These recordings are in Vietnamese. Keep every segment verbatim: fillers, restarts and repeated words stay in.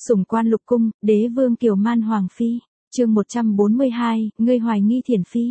Sủng quan lục cung, đế vương kiều man hoàng phi. Chương một trăm bốn mươi hai, ngươi hoài nghi Thiển phi.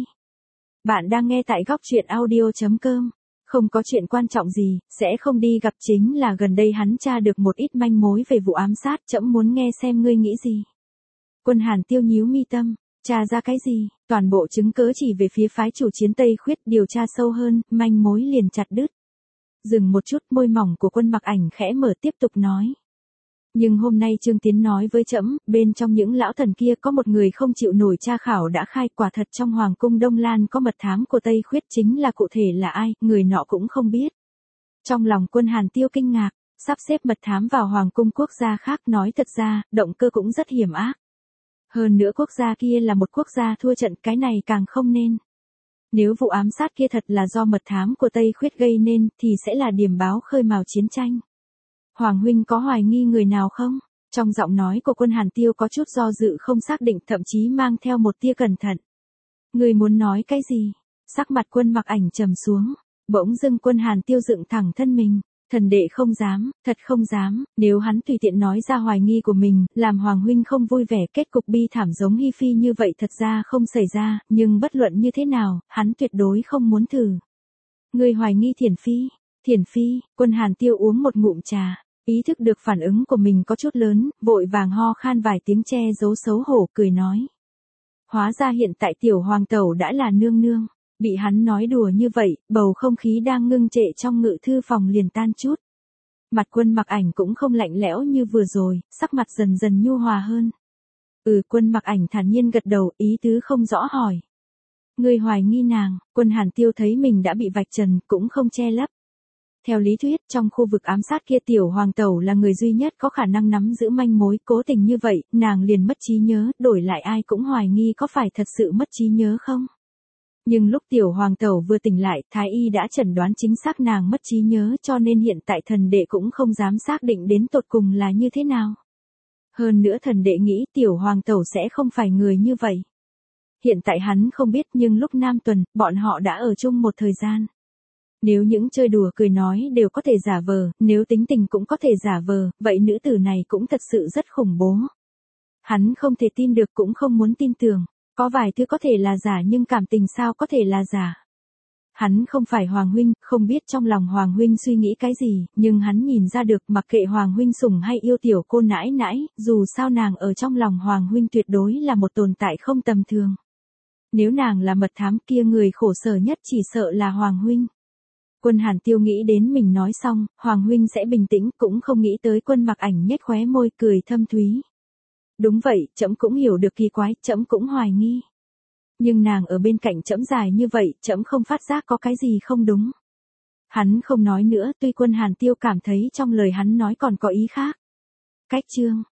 Bạn đang nghe tại góc truyện audio chấm com. Không có chuyện quan trọng gì, sẽ không đi gặp, chính là gần đây hắn tra được một ít manh mối về vụ ám sát, trẫm muốn nghe xem ngươi nghĩ gì. Quân Hàn Tiêu nhíu mi tâm, tra ra cái gì? Toàn bộ chứng cớ chỉ về phía phái chủ chiến Tây Khuyết, điều tra sâu hơn, manh mối liền chặt đứt. Dừng một chút, môi mỏng của Quân Mặc Ảnh khẽ mở, tiếp tục nói. Nhưng hôm nay Trương Tiến nói với trẫm, bên trong những lão thần kia có một người không chịu nổi tra khảo đã khai, quả thật trong hoàng cung Đông Lan có mật thám của Tây Khuyết, chính là cụ thể là ai, người nọ cũng không biết. Trong lòng Quân Hàn Tiêu kinh ngạc, sắp xếp mật thám vào hoàng cung quốc gia khác, nói thật ra, động cơ cũng rất hiểm ác. Hơn nữa quốc gia kia là một quốc gia thua trận, cái này càng không nên. Nếu vụ ám sát kia thật là do mật thám của Tây Khuyết gây nên, thì sẽ là điểm báo khơi mào chiến tranh. Hoàng huynh có hoài nghi người nào không? Trong giọng nói của Quân Hàn Tiêu có chút do dự, không xác định, thậm chí mang theo một tia cẩn thận. Người muốn nói cái gì? Sắc mặt Quân Mặc Ảnh trầm xuống, bỗng dưng Quân Hàn Tiêu dựng thẳng thân mình. Thần đệ không dám, thật không dám, nếu hắn tùy tiện nói ra hoài nghi của mình, làm Hoàng huynh không vui vẻ, kết cục bi thảm giống Hi Phi như vậy thật ra không xảy ra, nhưng bất luận như thế nào, hắn tuyệt đối không muốn thử. Người hoài nghi Thiển phi? Thiển phi? Quân Hàn Tiêu uống một ngụm trà, ý thức được phản ứng của mình có chút lớn, vội vàng ho khan vài tiếng che giấu xấu hổ, cười nói. Hóa ra hiện tại tiểu hoàng tẩu đã là nương nương. Bị hắn nói đùa như vậy, bầu không khí đang ngưng trệ trong ngự thư phòng liền tan chút. Mặt Quân Mặc Ảnh cũng không lạnh lẽo như vừa rồi, sắc mặt dần dần nhu hòa hơn. Ừ, Quân Mặc Ảnh thản nhiên gật đầu, ý tứ không rõ hỏi. Ngươi hoài nghi nàng? Quân Hàn Tiêu thấy mình đã bị vạch trần, cũng không che lấp. Theo lý thuyết, trong khu vực ám sát kia tiểu hoàng tẩu là người duy nhất có khả năng nắm giữ manh mối, cố tình như vậy, nàng liền mất trí nhớ, đổi lại ai cũng hoài nghi có phải thật sự mất trí nhớ không? Nhưng lúc tiểu hoàng tẩu vừa tỉnh lại, thái y đã chẩn đoán chính xác nàng mất trí nhớ, cho nên hiện tại thần đệ cũng không dám xác định đến tột cùng là như thế nào. Hơn nữa thần đệ nghĩ tiểu hoàng tẩu sẽ không phải người như vậy. Hiện tại hắn không biết, nhưng lúc Nam Tuần, bọn họ đã ở chung một thời gian. Nếu những chơi đùa cười nói đều có thể giả vờ, nếu tính tình cũng có thể giả vờ, vậy nữ tử này cũng thật sự rất khủng bố. Hắn không thể tin được, cũng không muốn tin tưởng. Có vài thứ có thể là giả, nhưng cảm tình sao có thể là giả. Hắn không phải Hoàng huynh, không biết trong lòng Hoàng huynh suy nghĩ cái gì, nhưng hắn nhìn ra được, mặc kệ Hoàng huynh sủng hay yêu tiểu cô nãi nãi, dù sao nàng ở trong lòng Hoàng huynh tuyệt đối là một tồn tại không tầm thường. Nếu nàng là mật thám kia, người khổ sở nhất chỉ sợ là Hoàng huynh. Quân Hàn Tiêu nghĩ đến mình nói xong, Hoàng huynh sẽ bình tĩnh, cũng không nghĩ tới Quân Mặc Ảnh nhếch khóe môi cười thâm thúy. Đúng vậy, trẫm cũng hiểu được kỳ quái, trẫm cũng hoài nghi. Nhưng nàng ở bên cạnh trẫm dài như vậy, trẫm không phát giác có cái gì không đúng. Hắn không nói nữa, tuy Quân Hàn Tiêu cảm thấy trong lời hắn nói còn có ý khác. Cách chương,